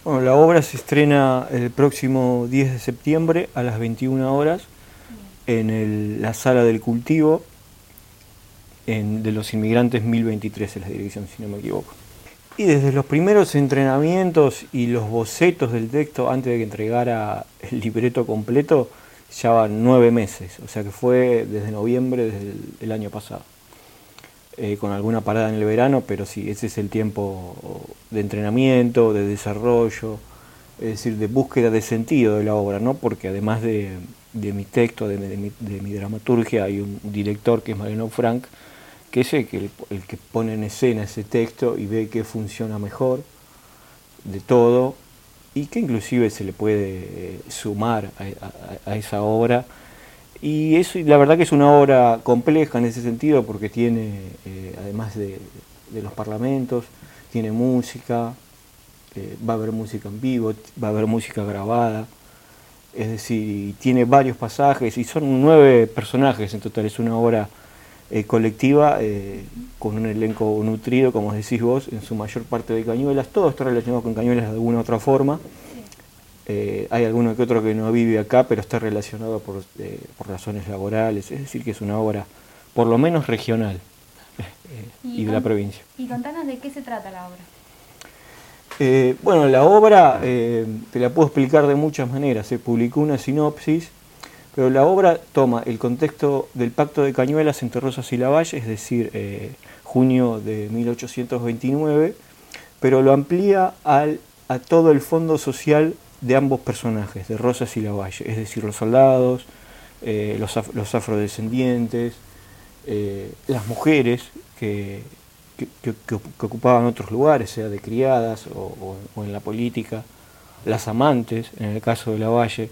Bueno, la obra se estrena el próximo 10 de septiembre a las 21 horas en la Sala del Cultivo de los Inmigrantes 1023, es la dirección, si no me equivoco. Y desde los primeros entrenamientos y los bocetos del texto, antes de que entregara el libreto completo, ya van 9 meses, o sea que fue desde noviembre del año pasado. Con alguna parada en el verano, pero sí, ese es el tiempo de entrenamiento, de desarrollo, es decir, de búsqueda de sentido de la obra, ¿no? Porque además de mi texto, de mi dramaturgia, hay un director que es Mariano Frank, que es el que pone en escena ese texto y ve qué funciona mejor de todo, y que inclusive se le puede sumar a esa obra. Y eso, la verdad que es una obra compleja en ese sentido, porque tiene, además de los parlamentos, tiene música, va a haber música en vivo, va a haber música grabada, es decir, tiene varios pasajes y son 9 personajes en total. Es una obra colectiva con un elenco nutrido, como decís vos, en su mayor parte de Cañuelas. Todo está relacionado con Cañuelas de alguna u otra forma. Hay alguno que otro que no vive acá, pero está relacionado por razones laborales, es decir, que es una obra por lo menos regional y de la provincia. Y contanos de qué se trata la obra. Bueno, la obra te la puedo explicar de muchas maneras. Se publicó una sinopsis, pero la obra toma el contexto del Pacto de Cañuelas entre Rosas y Lavalle, es decir, junio de 1829, pero lo amplía a todo el fondo social de ambos personajes, de Rosas y Lavalle, es decir, los soldados, los afrodescendientes, las mujeres que ocupaban otros lugares, sea de criadas o en la política, las amantes, en el caso de Lavalle.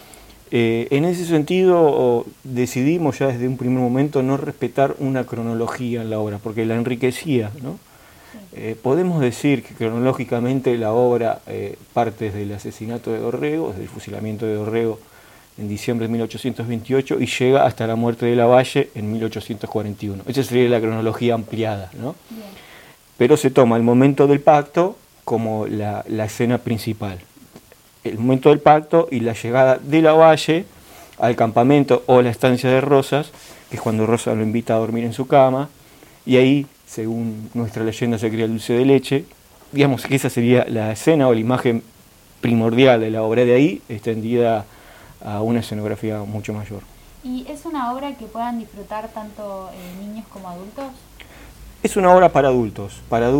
En ese sentido decidimos ya desde un primer momento no respetar una cronología en la obra, porque la enriquecía, ¿no? Podemos decir que cronológicamente la obra parte desde el asesinato de Dorrego, desde el fusilamiento de Dorrego en diciembre de 1828 y llega hasta la muerte de Lavalle en 1841. Esa sería la cronología ampliada, ¿no? Bien. Pero se toma el momento del pacto como la escena principal. El momento del pacto y la llegada de Lavalle al campamento o la estancia de Rosas, que es cuando Rosa lo invita a dormir en su cama, y ahí, según nuestra leyenda, se cría el dulce de leche. Digamos que esa sería la escena o la imagen primordial de la obra, de ahí extendida a una escenografía mucho mayor. ¿Y es una obra que puedan disfrutar tanto niños como adultos? Es una obra para adultos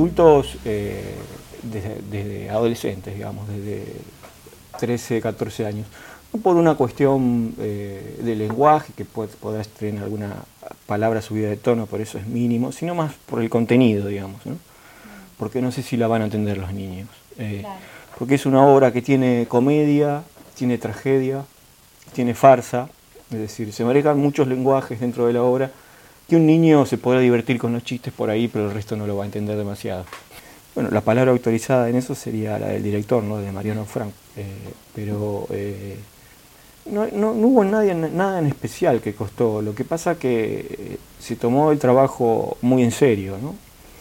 desde adolescentes, digamos, desde 13, 14 años. No por una cuestión de lenguaje, que podrás tener alguna palabra subida de tono, por eso es mínimo, sino más por el contenido, digamos, ¿no? Porque no sé si la van a entender los niños. Claro. Porque es una obra que tiene comedia, tiene tragedia, tiene farsa, es decir, se manejan muchos lenguajes dentro de la obra, que un niño se podrá divertir con los chistes por ahí, pero el resto no lo va a entender demasiado. Bueno, la palabra autorizada en eso sería la del director, ¿no? De Mariano Frank, pero no hubo nada en especial que costó. Lo que pasa que se tomó el trabajo muy en serio, ¿no?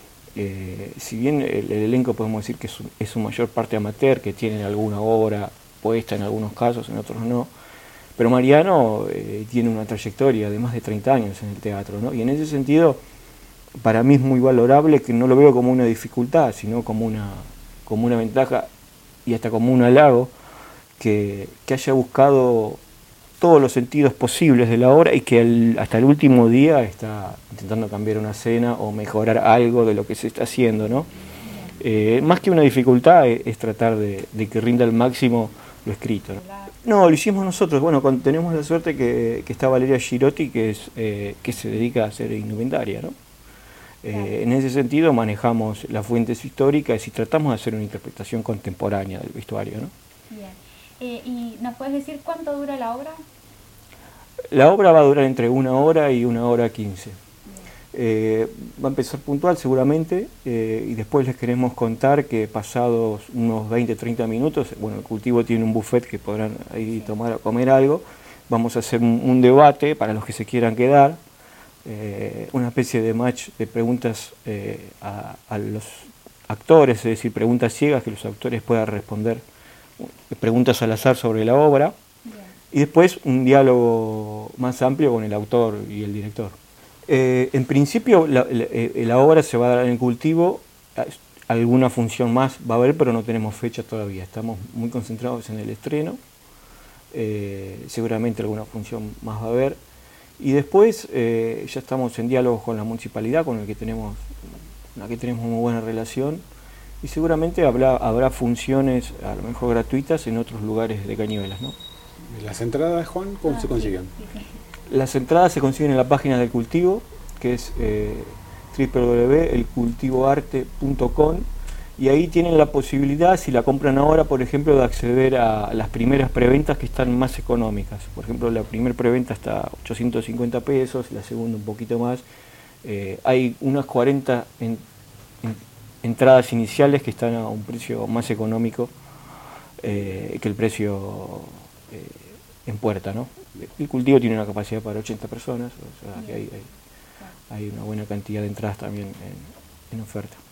Si bien el elenco podemos decir que es su mayor parte amateur, que tienen alguna obra puesta en algunos casos, en otros no, pero Mariano tiene una trayectoria de más de 30 años en el teatro, ¿no? Y en ese sentido, para mí es muy valorable, que no lo veo como una dificultad, sino como una ventaja y hasta como un halago, que haya buscado todos los sentidos posibles de la obra y que hasta el último día está intentando cambiar una escena o mejorar algo de lo que se está haciendo, ¿no? Más que una dificultad es tratar de que rinda al máximo lo escrito, ¿no? No, lo hicimos nosotros. Bueno, tenemos la suerte que está Valeria Girotti, que se dedica a hacer indumentaria, ¿no? En ese sentido manejamos las fuentes históricas y tratamos de hacer una interpretación contemporánea del vestuario, ¿no? Bien. ¿Y nos puedes decir cuánto dura la obra? La obra va a durar entre 1 hora y 1 hora 15. Va a empezar puntual seguramente, y después les queremos contar que pasados unos 20-30 minutos, bueno, el cultivo tiene un buffet que podrán ahí tomar o comer algo. Vamos a hacer un debate para los que se quieran quedar, una especie de match de preguntas a actores, es decir, preguntas ciegas que los actores puedan responder preguntas al azar sobre la obra. Bien. Y después un diálogo más amplio con el autor y el director. En principio la obra se va a dar en el cultivo, alguna función más va a haber, pero no tenemos fecha todavía, estamos muy concentrados en el estreno, seguramente alguna función más va a haber, y después ya estamos en diálogo con la municipalidad, con la que tenemos muy buena relación, y seguramente habrá funciones a lo mejor gratuitas en otros lugares de Cañuelas, ¿no? ¿Las entradas, Juan, cómo se consiguen? Las entradas se consiguen en la página del cultivo, que es www.elcultivoarte.com, y ahí tienen la posibilidad, si la compran ahora, por ejemplo, de acceder a las primeras preventas que están más económicas. Por ejemplo, la primera preventa está a 850 pesos, la segunda un poquito más. Hay unas 40 entradas iniciales que están a un precio más económico que el precio en puerta, ¿no? El cultivo tiene una capacidad para 80 personas, o sea que hay una buena cantidad de entradas también en oferta.